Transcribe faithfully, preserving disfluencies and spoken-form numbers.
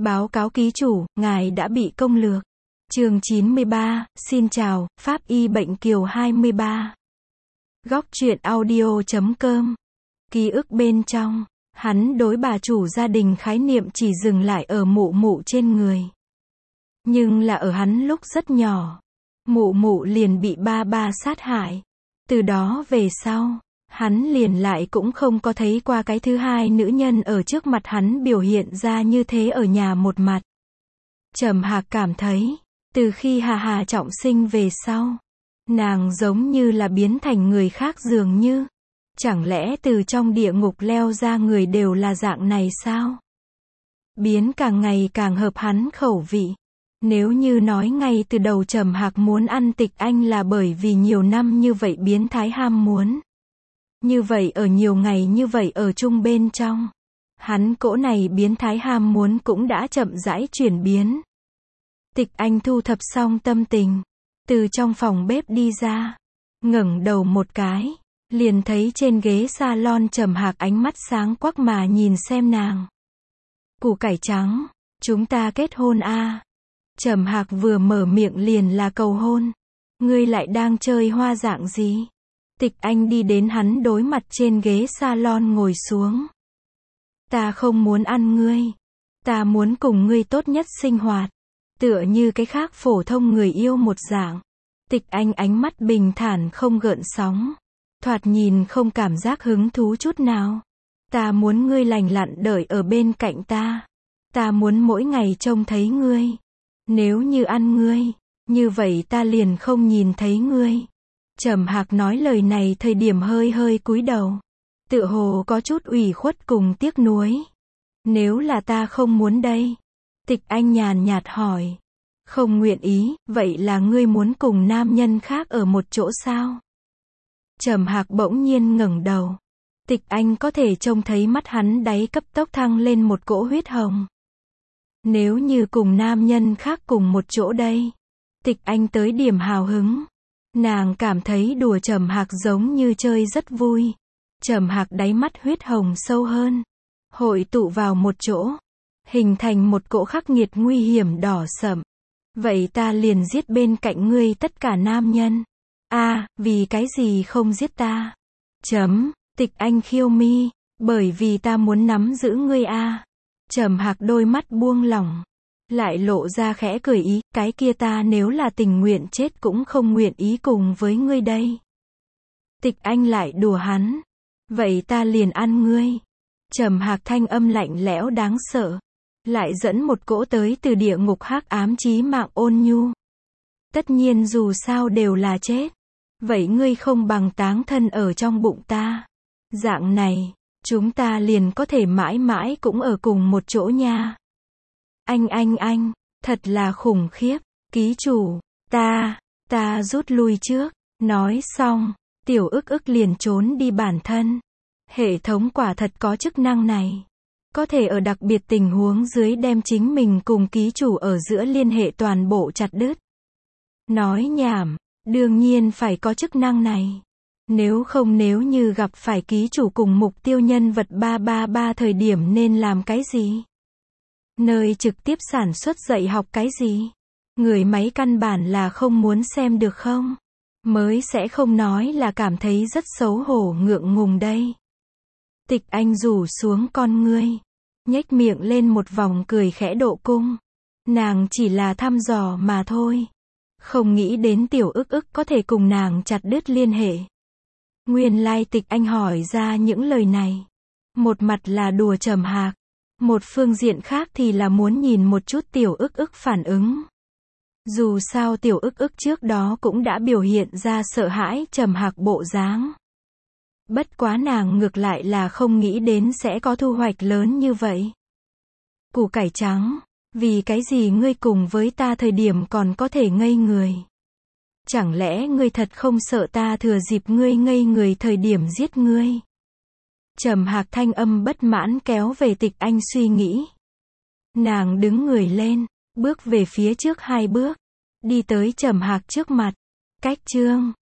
Báo cáo ký chủ, ngài đã bị công lược. Chương chín mươi ba, xin chào, Pháp y bệnh kiều hai mươi ba. Góc truyện audio chấm com. Ký ức bên trong, hắn đối bà chủ gia đình khái niệm chỉ dừng lại ở mụ mụ trên người. Nhưng là ở hắn lúc rất nhỏ, mụ mụ liền bị ba ba sát hại. Từ đó về sau, hắn liền lại cũng không có thấy qua cái thứ hai nữ nhân ở trước mặt hắn biểu hiện ra như thế ở nhà một mặt. Trầm Hạc cảm thấy, từ khi Hà Hà trọng sinh về sau, nàng giống như là biến thành người khác dường như. Chẳng lẽ từ trong địa ngục leo ra người đều là dạng này sao? Biến càng ngày càng hợp hắn khẩu vị. Nếu như nói ngay từ đầu Trầm Hạc muốn ăn Tịch Anh là bởi vì nhiều năm như vậy biến thái ham muốn. Như vậy ở nhiều ngày như vậy ở chung bên trong, hắn cỗ này biến thái ham muốn cũng đã chậm rãi chuyển biến. Tịch Anh thu thập xong tâm tình, từ trong phòng bếp đi ra, ngẩng đầu một cái, liền thấy trên ghế salon Trầm Hạc ánh mắt sáng quắc mà nhìn xem nàng. Củ cải trắng, chúng ta kết hôn a. Trầm Hạc vừa mở miệng liền là cầu hôn. Ngươi lại đang chơi hoa dạng gì? Tịch Anh đi đến hắn đối mặt trên ghế salon ngồi xuống. Ta không muốn ăn ngươi. Ta muốn cùng ngươi tốt nhất sinh hoạt. Tựa như cái khác phổ thông người yêu một dạng. Tịch Anh ánh mắt bình thản không gợn sóng. Thoạt nhìn không cảm giác hứng thú chút nào. Ta muốn ngươi lành lặn đợi ở bên cạnh ta. Ta muốn mỗi ngày trông thấy ngươi. Nếu như ăn ngươi, như vậy ta liền không nhìn thấy ngươi. Trầm Hạc nói lời này thời điểm hơi hơi cúi đầu. Tựa hồ có chút ủy khuất cùng tiếc nuối. Nếu là ta không muốn đây. Tịch Anh nhàn nhạt hỏi. Không nguyện ý, vậy là ngươi muốn cùng nam nhân khác ở một chỗ sao? Trầm Hạc bỗng nhiên ngẩng đầu. Tịch Anh có thể trông thấy mắt hắn đáy cấp tốc thăng lên một cỗ huyết hồng. Nếu như cùng nam nhân khác cùng một chỗ đây. Tịch Anh tới điểm hào hứng. Nàng cảm thấy đùa Trầm Hạc giống như chơi rất vui. Trầm Hạc đáy mắt huyết hồng sâu hơn. Hội tụ vào một chỗ. Hình thành một cỗ khắc nghiệt nguy hiểm đỏ sẫm. Vậy ta liền giết bên cạnh ngươi tất cả nam nhân. A, à, vì cái gì không giết ta? Chấm, Tịch Anh khiêu mi. Bởi vì ta muốn nắm giữ ngươi a. À. Trầm Hạc đôi mắt buông lỏng. Lại lộ ra khẽ cười ý, cái kia ta nếu là tình nguyện chết cũng không nguyện ý cùng với ngươi đây. Tịch Anh lại đùa hắn. Vậy ta liền ăn ngươi. Trầm Hạc thanh âm lạnh lẽo đáng sợ. Lại dẫn một cỗ tới từ địa ngục hắc ám chí mạng ôn nhu. Tất nhiên dù sao đều là chết. Vậy ngươi không bằng táng thân ở trong bụng ta. Dạng này, chúng ta liền có thể mãi mãi cũng ở cùng một chỗ nha. Anh anh anh, thật là khủng khiếp. Ký chủ, ta, ta rút lui trước. Nói xong, Tiểu ức ức liền trốn đi bản thân. Hệ thống quả thật có chức năng này. Có thể ở đặc biệt tình huống dưới đem chính mình cùng ký chủ ở giữa liên hệ toàn bộ chặt đứt. Nói nhảm, đương nhiên phải có chức năng này. Nếu không nếu như gặp phải ký chủ cùng mục tiêu nhân vật ba ba ba thời điểm nên làm cái gì? Nơi trực tiếp sản xuất dạy học cái gì? Người máy căn bản là không muốn xem được không? Mới sẽ không nói là cảm thấy rất xấu hổ ngượng ngùng đây. Tịch Anh rủ xuống con ngươi. Nhếch miệng lên một vòng cười khẽ độ cung. Nàng chỉ là thăm dò mà thôi. Không nghĩ đến Tiểu ức ức có thể cùng nàng chặt đứt liên hệ. Nguyên lai Tịch Anh hỏi ra những lời này. Một mặt là đùa Trầm Hạc. Một phương diện khác thì là muốn nhìn một chút Tiểu ức ức phản ứng. Dù sao Tiểu ức ức trước đó cũng đã biểu hiện ra sợ hãi Trầm Hạc bộ dáng. Bất quá nàng ngược lại là không nghĩ đến sẽ có thu hoạch lớn như vậy. Củ cải trắng, vì cái gì ngươi cùng với ta thời điểm còn có thể ngây người? Chẳng lẽ ngươi thật không sợ ta thừa dịp ngươi ngây người thời điểm giết ngươi? Trầm Hạc thanh âm bất mãn kéo về Tịch Anh suy nghĩ. Nàng đứng người lên, bước về phía trước hai bước, đi tới Trầm Hạc trước mặt. Cách chương